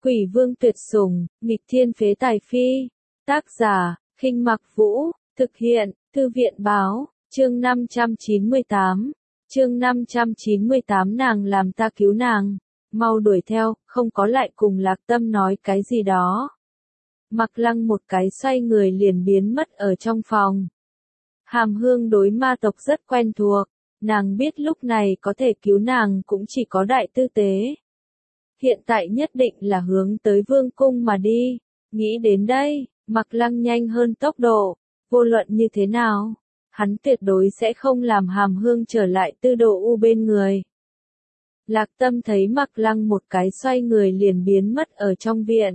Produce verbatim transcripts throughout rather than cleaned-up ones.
Quỷ vương tuyệt sủng, nghịch thiên phế tài phi. Tác giả, Khinh Mặc Vũ, thực hiện, Thư viện báo, chương năm trăm chín mươi tám. Chương năm trăm chín mươi tám nàng làm ta cứu nàng. Mau đuổi theo, không có lại cùng Lạc Tâm nói cái gì đó. Mặc Lăng một cái xoay người liền biến mất ở trong phòng. Hàm Hương đối ma tộc rất quen thuộc, nàng biết lúc này có thể cứu nàng cũng chỉ có Đại Tư Tế. Hiện tại nhất định là hướng tới vương cung mà đi. Nghĩ đến đây, Mặc Lăng nhanh hơn tốc độ, vô luận như thế nào, hắn tuyệt đối sẽ không làm Hàm Hương trở lại Tư Đồ U bên người. Lạc Tâm thấy Mặc Lăng một cái xoay người liền biến mất ở trong viện.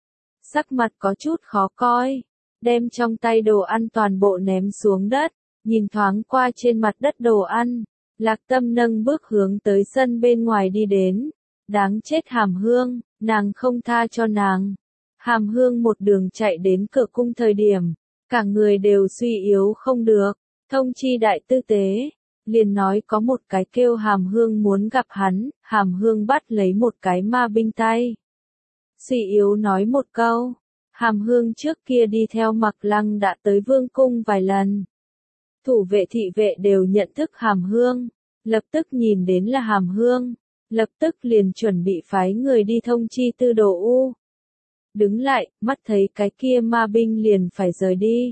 Sắc mặt có chút khó coi, đem trong tay đồ ăn toàn bộ ném xuống đất, nhìn thoáng qua trên mặt đất đồ ăn. Lạc Tâm nâng bước hướng tới sân bên ngoài đi đến. Đáng chết Hàm Hương, nàng không tha cho nàng. Hàm Hương một đường chạy đến cửa cung thời điểm, cả người đều suy yếu không được, thông chi Đại Tư Tế, liền nói có một cái kêu Hàm Hương muốn gặp hắn. Hàm Hương bắt lấy một cái ma binh tay. Suy yếu nói một câu, Hàm Hương trước kia đi theo Mặc Lăng đã tới vương cung vài lần. Thủ vệ thị vệ đều nhận thức Hàm Hương, lập tức nhìn đến là Hàm Hương, lập tức liền chuẩn bị phái người đi thông chi Tư Đồ U. Đứng lại, mắt thấy cái kia ma binh liền phải rời đi.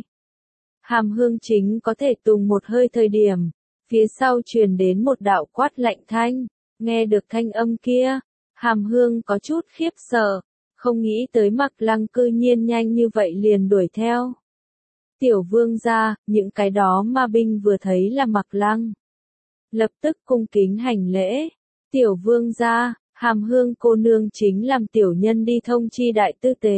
Hàm Hương chính có thể tùng một hơi thời điểm, phía sau truyền đến một đạo quát lạnh thanh. Nghe được thanh âm kia, Hàm Hương có chút khiếp sợ, không nghĩ tới Mặc Lăng cư nhiên nhanh như vậy liền đuổi theo. Tiểu vương gia, những cái đó ma binh vừa thấy là Mặc Lăng, lập tức cung kính hành lễ. Tiểu vương gia, Hàm Hương cô nương chính làm tiểu nhân đi thông chi Đại Tư Tế.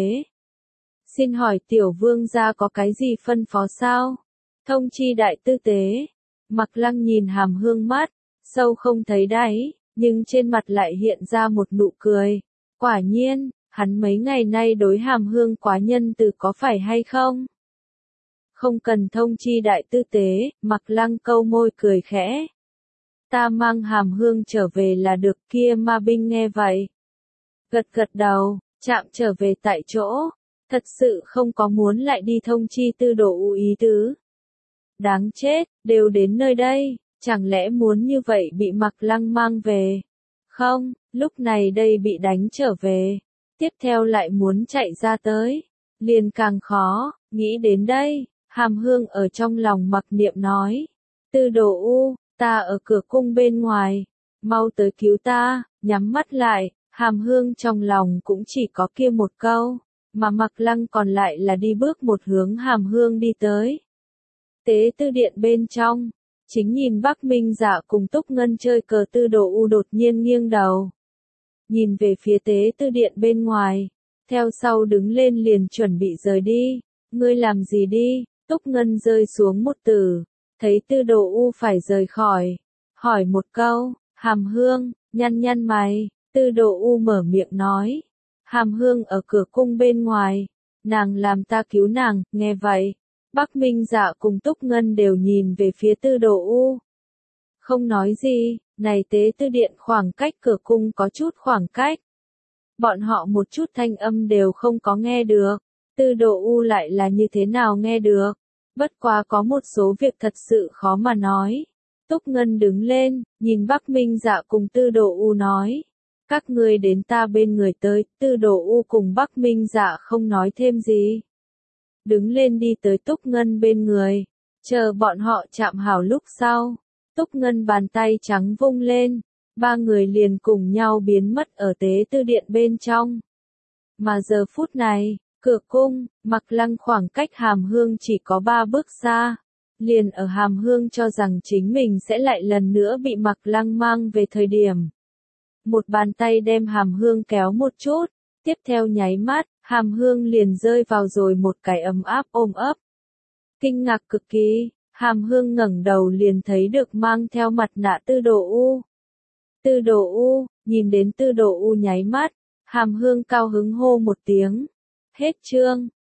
Xin hỏi tiểu vương gia có cái gì phân phó sao? Thông chi Đại Tư Tế. Mặc Lăng nhìn Hàm Hương mắt, sâu không thấy đáy, nhưng trên mặt lại hiện ra một nụ cười. Quả nhiên, hắn mấy ngày nay đối Hàm Hương quá nhân từ có phải hay không? Không cần thông chi Đại Tư Tế, Mặc Lăng câu môi cười khẽ. Ta mang Hàm Hương trở về là được. Kia ma binh nghe vậy, gật gật đầu, chạm trở về tại chỗ, thật sự không có muốn lại đi thông chi Tư Đồ U ý tứ. Đáng chết, đều đến nơi đây, chẳng lẽ muốn như vậy bị Mặc Lăng mang về? Không, lúc này đây bị đánh trở về, tiếp theo lại muốn chạy ra tới, liền càng khó. Nghĩ đến đây, Hàm Hương ở trong lòng mặc niệm nói, Tư Đồ U, ta ở cửa cung bên ngoài, mau tới cứu ta. Nhắm mắt lại, Hàm Hương trong lòng cũng chỉ có kia một câu, mà Mặc Lăng còn lại là đi bước một hướng Hàm Hương đi tới. Tế tư điện bên trong, chính nhìn Bắc Minh Dạ cùng Túc Ngân chơi cờ Tư Đồ U đột nhiên nghiêng đầu, nhìn về phía tế tư điện bên ngoài, theo sau đứng lên liền chuẩn bị rời đi. Ngươi làm gì đi? Túc Ngân rơi xuống một từ, thấy Tư Đồ U phải rời khỏi, hỏi một câu. Hàm Hương nhăn nhăn mày. Tư Đồ U mở miệng nói, Hàm Hương ở cửa cung bên ngoài, nàng làm ta cứu nàng. Nghe vậy, Bắc Minh Dạ cùng Túc Ngân đều nhìn về phía Tư Đồ U, không nói gì. Này tế tư điện khoảng cách cửa cung có chút khoảng cách, bọn họ một chút thanh âm đều không có nghe được. Tư Đồ U lại là như thế nào nghe được? Bất quá có một số việc thật sự khó mà nói. Túc Ngân đứng lên, nhìn Bắc Minh Dạ cùng Tư Đồ U nói, các ngươi đến ta bên người tới. Tư Đồ U cùng Bắc Minh Dạ không nói thêm gì, đứng lên đi tới Túc Ngân bên người, chờ bọn họ chạm hảo lúc sau. Túc Ngân bàn tay trắng vung lên, ba người liền cùng nhau biến mất ở tế tư điện bên trong. Mà giờ phút này, cửa cung, Mặc Lăng khoảng cách Hàm Hương chỉ có ba bước xa. Liền ở Hàm Hương cho rằng chính mình sẽ lại lần nữa bị Mặc Lăng mang về thời điểm, một bàn tay đem Hàm Hương kéo một chút, tiếp theo nháy mắt, Hàm Hương liền rơi vào rồi một cái ấm áp ôm ấp. Kinh ngạc cực kỳ, Hàm Hương ngẩng đầu liền thấy được mang theo mặt nạ Tư Đồ U. Tư Đồ U, nhìn đến Tư Đồ U nháy mắt, Hàm Hương cao hứng hô một tiếng. Hết chương.